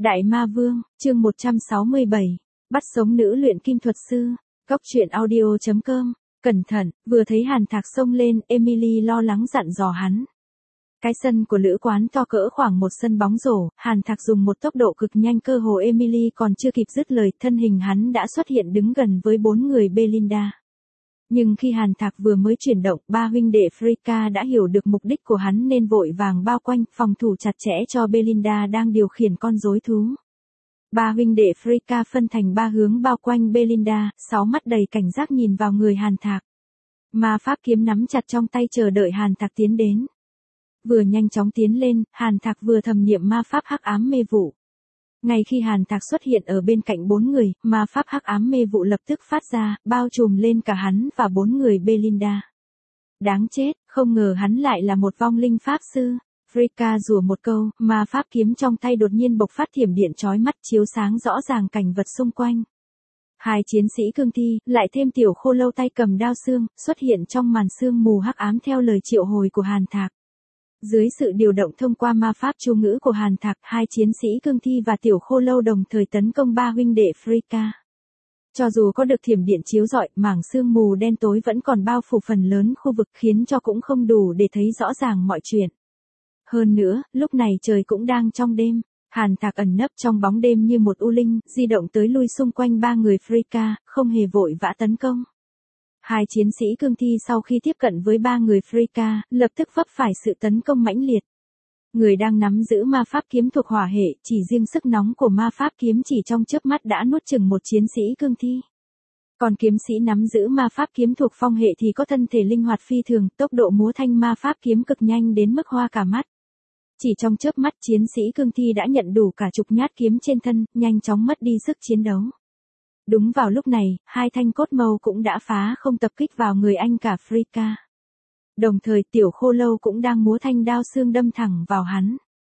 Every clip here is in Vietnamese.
Đại Ma Vương, chương 167. Bắt sống nữ luyện kim thuật sư. Góc truyện audio.com. Cẩn thận, vừa thấy Hàn Thạc xông lên, Emily lo lắng dặn dò hắn. Cái sân của lữ quán to cỡ khoảng một sân bóng rổ, Hàn Thạc dùng một tốc độ cực nhanh, cơ hồ Emily còn chưa kịp dứt lời, thân hình hắn đã xuất hiện đứng gần với bốn người Belinda. Nhưng khi Hàn Thạc vừa mới chuyển động, ba huynh đệ Frika đã hiểu được mục đích của hắn nên vội vàng bao quanh, phòng thủ chặt chẽ cho Belinda đang điều khiển con rối thú. Ba huynh đệ Frika phân thành ba hướng bao quanh Belinda, sáu mắt đầy cảnh giác nhìn vào người Hàn Thạc. Ma pháp kiếm nắm chặt trong tay chờ đợi Hàn Thạc tiến đến. Vừa nhanh chóng tiến lên, Hàn Thạc vừa thầm niệm ma pháp hắc ám mê vụ. Ngay khi Hàn Thạc xuất hiện ở bên cạnh bốn người, ma pháp hắc ám mê vụ lập tức phát ra, bao trùm lên cả hắn và bốn người Belinda. Đáng chết, không ngờ hắn lại là một vong linh pháp sư. Frika rủa một câu, ma pháp kiếm trong tay đột nhiên bộc phát thiểm điện chói mắt, chiếu sáng rõ ràng cảnh vật xung quanh. Hai chiến sĩ cương thi, lại thêm tiểu khô lâu tay cầm đao xương, xuất hiện trong màn sương mù hắc ám theo lời triệu hồi của Hàn Thạc. Dưới sự điều động thông qua ma pháp chú ngữ của Hàn Thạc, hai chiến sĩ cương thi và tiểu khô lâu đồng thời tấn công ba huynh đệ Frika. Cho dù có được thiểm điện chiếu rọi, mảng sương mù đen tối vẫn còn bao phủ phần lớn khu vực, khiến cho cũng không đủ để thấy rõ ràng mọi chuyện. Hơn nữa, lúc này trời cũng đang trong đêm. Hàn Thạc ẩn nấp trong bóng đêm như một u linh, di động tới lui xung quanh ba người Frika, không hề vội vã tấn công. Hai chiến sĩ cương thi sau khi tiếp cận với ba người Frika, lập tức vấp phải sự tấn công mãnh liệt. Người đang nắm giữ ma pháp kiếm thuộc hỏa hệ, chỉ riêng sức nóng của ma pháp kiếm chỉ trong chớp mắt đã nuốt chửng một chiến sĩ cương thi. Còn kiếm sĩ nắm giữ ma pháp kiếm thuộc phong hệ thì có thân thể linh hoạt phi thường, tốc độ múa thanh ma pháp kiếm cực nhanh đến mức hoa cả mắt. Chỉ trong chớp mắt, chiến sĩ cương thi đã nhận đủ cả chục nhát kiếm trên thân, nhanh chóng mất đi sức chiến đấu. Đúng vào lúc này, hai thanh cốt mâu cũng đã phá không tập kích vào người anh cả Frika. Đồng thời tiểu khô lâu cũng đang múa thanh đao xương đâm thẳng vào hắn.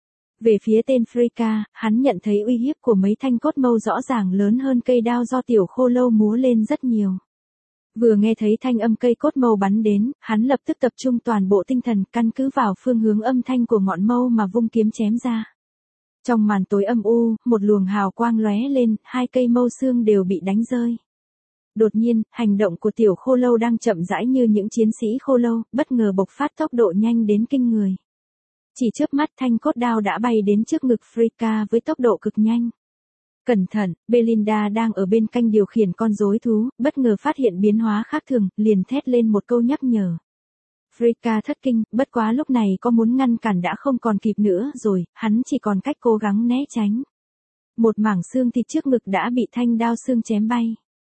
Về phía tên Frika, hắn nhận thấy uy hiếp của mấy thanh cốt mâu rõ ràng lớn hơn cây đao do tiểu khô lâu múa lên rất nhiều. Vừa nghe thấy thanh âm cây cốt mâu bắn đến, hắn lập tức tập trung toàn bộ tinh thần, căn cứ vào phương hướng âm thanh của ngọn mâu mà vung kiếm chém ra. Trong màn tối âm u, một luồng hào quang lóe lên, hai cây mâu xương đều bị đánh rơi. Đột nhiên, hành động của tiểu khô lâu đang chậm rãi như những chiến sĩ khô lâu, bất ngờ bộc phát tốc độ nhanh đến kinh người. Chỉ chớp mắt thanh cốt đao đã bay đến trước ngực Frika với tốc độ cực nhanh. Cẩn thận, Belinda đang ở bên cạnh điều khiển con rối thú, bất ngờ phát hiện biến hóa khác thường, liền thét lên một câu nhắc nhở. Frika thất kinh, bất quá lúc này có muốn ngăn cản đã không còn kịp nữa rồi, hắn chỉ còn cách cố gắng né tránh. Một mảng xương thịt trước ngực đã bị thanh đao xương chém bay.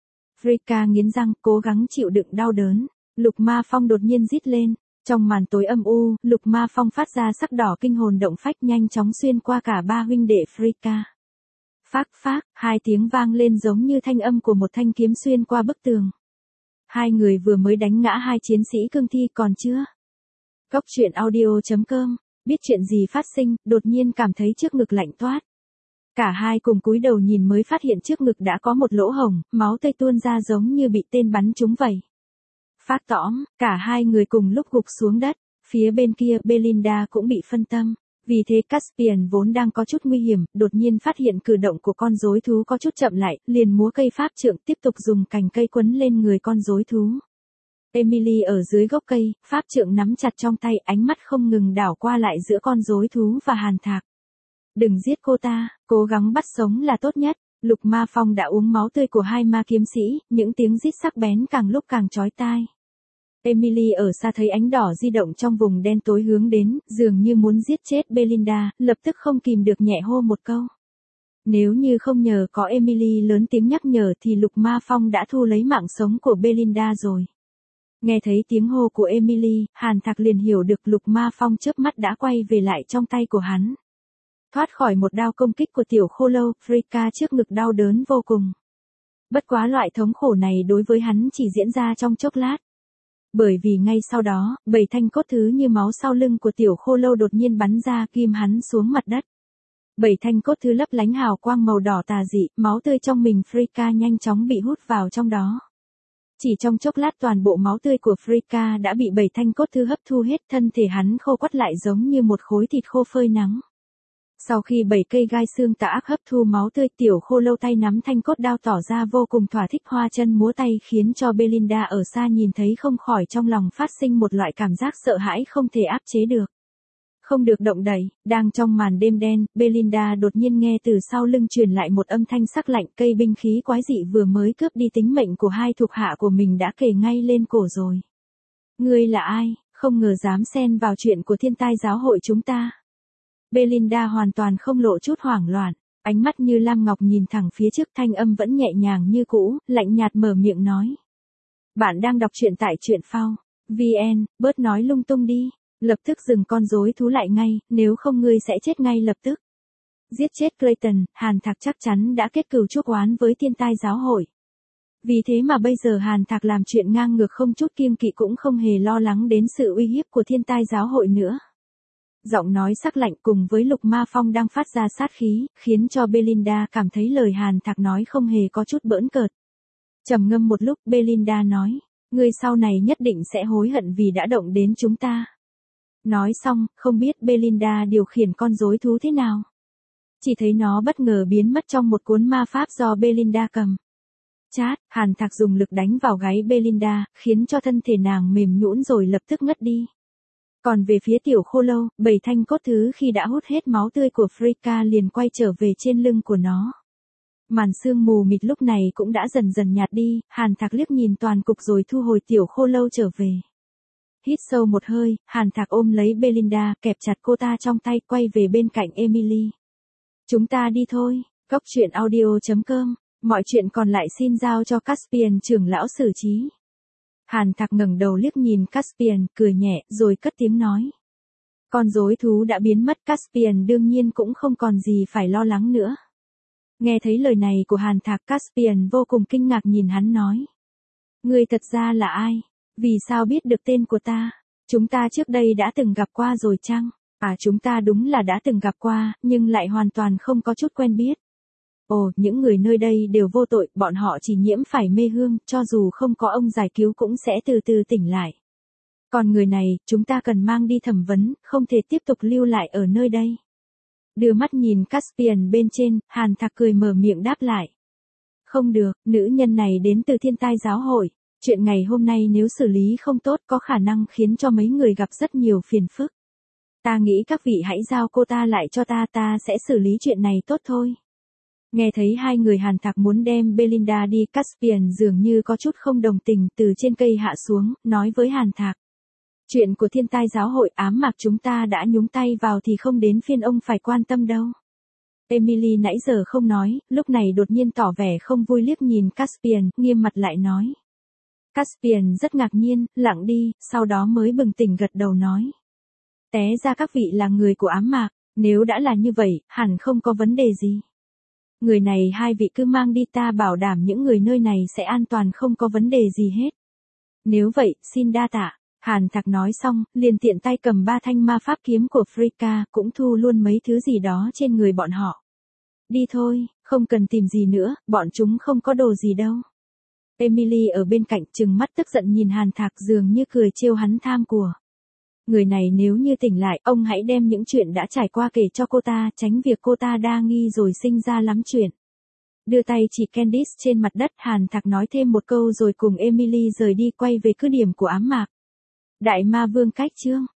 Frika nghiến răng, cố gắng chịu đựng đau đớn. Lục Ma Phong đột nhiên rít lên. Trong màn tối âm u, Lục Ma Phong phát ra sắc đỏ kinh hồn động phách, nhanh chóng xuyên qua cả ba huynh đệ Frika. Phác phác, hai tiếng vang lên giống như thanh âm của một thanh kiếm xuyên qua bức tường. Hai người vừa mới đánh ngã hai chiến sĩ cương thi còn chưa. Góc truyện audio.com, biết chuyện gì phát sinh, đột nhiên cảm thấy trước ngực lạnh toát. Cả hai cùng cúi đầu nhìn mới phát hiện trước ngực đã có một lỗ hổng, máu tươi tuôn ra giống như bị tên bắn trúng vậy. Phát tõm, cả hai người cùng lúc gục xuống đất. Phía bên kia Belinda cũng bị phân tâm. Vì thế Caspian vốn đang có chút nguy hiểm, đột nhiên phát hiện cử động của con rối thú có chút chậm lại, liền múa cây pháp trượng tiếp tục dùng cành cây quấn lên người con rối thú. Emily ở dưới gốc cây, pháp trượng nắm chặt trong tay, ánh mắt không ngừng đảo qua lại giữa con rối thú và Hàn Thạc. Đừng giết cô ta, cố gắng bắt sống là tốt nhất. Lục Ma Phong đã uống máu tươi của hai ma kiếm sĩ, những tiếng rít sắc bén càng lúc càng chói tai. Emily ở xa thấy ánh đỏ di động trong vùng đen tối hướng đến, dường như muốn giết chết Belinda, lập tức không kìm được nhẹ hô một câu. Nếu như không nhờ có Emily lớn tiếng nhắc nhở thì Lục Ma Phong đã thu lấy mạng sống của Belinda rồi. Nghe thấy tiếng hô của Emily, Hàn Thạc liền hiểu được Lục Ma Phong chớp mắt đã quay về lại trong tay của hắn. Thoát khỏi một đao công kích của tiểu khô lâu, Frika trước ngực đau đớn vô cùng. Bất quá loại thống khổ này đối với hắn chỉ diễn ra trong chốc lát. Bởi vì ngay sau đó, 7 thanh cốt thứ như máu sau lưng của tiểu khô lâu đột nhiên bắn ra, ghim hắn xuống mặt đất. 7 thanh cốt thứ lấp lánh hào quang màu đỏ tà dị, máu tươi trong mình Frika nhanh chóng bị hút vào trong đó. Chỉ trong chốc lát toàn bộ máu tươi của Frika đã bị 7 thanh cốt thứ hấp thu hết, thân thể hắn khô quắt lại giống như một khối thịt khô phơi nắng. Sau khi 7 cây gai xương tà ác hấp thu máu tươi, Tiểu Khô Lâu tay nắm thanh cốt đao tỏ ra vô cùng thỏa thích, hoa chân múa tay khiến cho Belinda ở xa nhìn thấy không khỏi trong lòng phát sinh một loại cảm giác sợ hãi không thể áp chế được. Không được động đậy, đang trong màn đêm đen, Belinda đột nhiên nghe từ sau lưng truyền lại một âm thanh sắc lạnh, cây binh khí quái dị vừa mới cướp đi tính mệnh của hai thuộc hạ của mình đã kề ngay lên cổ rồi. Ngươi là ai, không ngờ dám xen vào chuyện của thiên tai giáo hội chúng ta. Belinda hoàn toàn không lộ chút hoảng loạn, ánh mắt như lam ngọc nhìn thẳng phía trước, thanh âm vẫn nhẹ nhàng như cũ, lạnh nhạt mở miệng nói. Bạn đang đọc truyện tại truyện phao VN, bớt nói lung tung đi. Lập tức dừng con rối thú lại ngay, nếu không ngươi sẽ chết ngay lập tức. Giết chết Clayton, Hàn Thạc chắc chắn đã kết cừu chuốc oán với thiên tai giáo hội. Vì thế mà bây giờ Hàn Thạc làm chuyện ngang ngược không chút kiêng kỵ, cũng không hề lo lắng đến sự uy hiếp của thiên tai giáo hội nữa. Giọng nói sắc lạnh cùng với lục ma phong đang phát ra sát khí, khiến cho Belinda cảm thấy lời Hàn Thạc nói không hề có chút bỡn cợt. Trầm ngâm một lúc, Belinda nói, ngươi sau này nhất định sẽ hối hận vì đã động đến chúng ta. Nói xong, không biết Belinda điều khiển con rối thú thế nào. Chỉ thấy nó bất ngờ biến mất trong một cuốn ma pháp do Belinda cầm. Chát, Hàn Thạc dùng lực đánh vào gáy Belinda, khiến cho thân thể nàng mềm nhũn rồi lập tức ngất đi. Còn về phía Tiểu Khô Lâu, 7 thanh cốt thứ khi đã hút hết máu tươi của Frika liền quay trở về trên lưng của nó. Màn sương mù mịt lúc này cũng đã dần dần nhạt đi, Hàn Thạc liếc nhìn toàn cục rồi thu hồi Tiểu Khô Lâu trở về. Hít sâu một hơi, Hàn Thạc ôm lấy Belinda, kẹp chặt cô ta trong tay, quay về bên cạnh Emily. Chúng ta đi thôi, Cốc truyện audio.com, mọi chuyện còn lại xin giao cho Caspian trưởng lão xử trí. Hàn Thạc ngẩng đầu liếc nhìn Caspian, cười nhẹ, rồi cất tiếng nói. Con rối thú đã biến mất, Caspian đương nhiên cũng không còn gì phải lo lắng nữa. Nghe thấy lời này của Hàn Thạc, Caspian vô cùng kinh ngạc nhìn hắn nói. Ngươi thật ra là ai? Vì sao biết được tên của ta? Chúng ta trước đây đã từng gặp qua rồi chăng? À, chúng ta đúng là đã từng gặp qua, nhưng lại hoàn toàn không có chút quen biết. Ồ, những người nơi đây đều vô tội, bọn họ chỉ nhiễm phải mê hương, cho dù không có ông giải cứu cũng sẽ từ từ tỉnh lại. Còn người này, chúng ta cần mang đi thẩm vấn, không thể tiếp tục lưu lại ở nơi đây. Đưa mắt nhìn Caspian bên trên, Hàn Thạc cười mở miệng đáp lại. Không được, nữ nhân này đến từ thiên tai giáo hội. Chuyện ngày hôm nay nếu xử lý không tốt có khả năng khiến cho mấy người gặp rất nhiều phiền phức. Ta nghĩ các vị hãy giao cô ta lại cho ta, ta sẽ xử lý chuyện này tốt thôi. Nghe thấy hai người Hàn Thạc muốn đem Belinda đi, Caspian dường như có chút không đồng tình, từ trên cây hạ xuống, nói với Hàn Thạc. Chuyện của thiên tai giáo hội ám mạc chúng ta đã nhúng tay vào thì không đến phiên ông phải quan tâm đâu. Emily nãy giờ không nói, lúc này đột nhiên tỏ vẻ không vui liếc nhìn Caspian, nghiêm mặt lại nói. Caspian rất ngạc nhiên, lặng đi, sau đó mới bừng tỉnh gật đầu nói. Té ra các vị là người của ám mạc, nếu đã là như vậy, hẳn không có vấn đề gì. Người này hai vị cứ mang đi, ta bảo đảm những người nơi này sẽ an toàn không có vấn đề gì hết. Nếu vậy, xin đa tạ. Hàn Thạc nói xong, liền tiện tay cầm 3 thanh ma pháp kiếm của Frika, cũng thu luôn mấy thứ gì đó trên người bọn họ. Đi thôi, không cần tìm gì nữa, bọn chúng không có đồ gì đâu. Emily ở bên cạnh trừng mắt tức giận nhìn Hàn Thạc, dường như cười trêu hắn tham của. Người này nếu như tỉnh lại, ông hãy đem những chuyện đã trải qua kể cho cô ta, tránh việc cô ta đa nghi rồi sinh ra lắm chuyện. Đưa tay chỉ Candice trên mặt đất, Hàn Thạc nói thêm một câu rồi cùng Emily rời đi, quay về cứ điểm của ám mạc. Đại ma vương cách chương.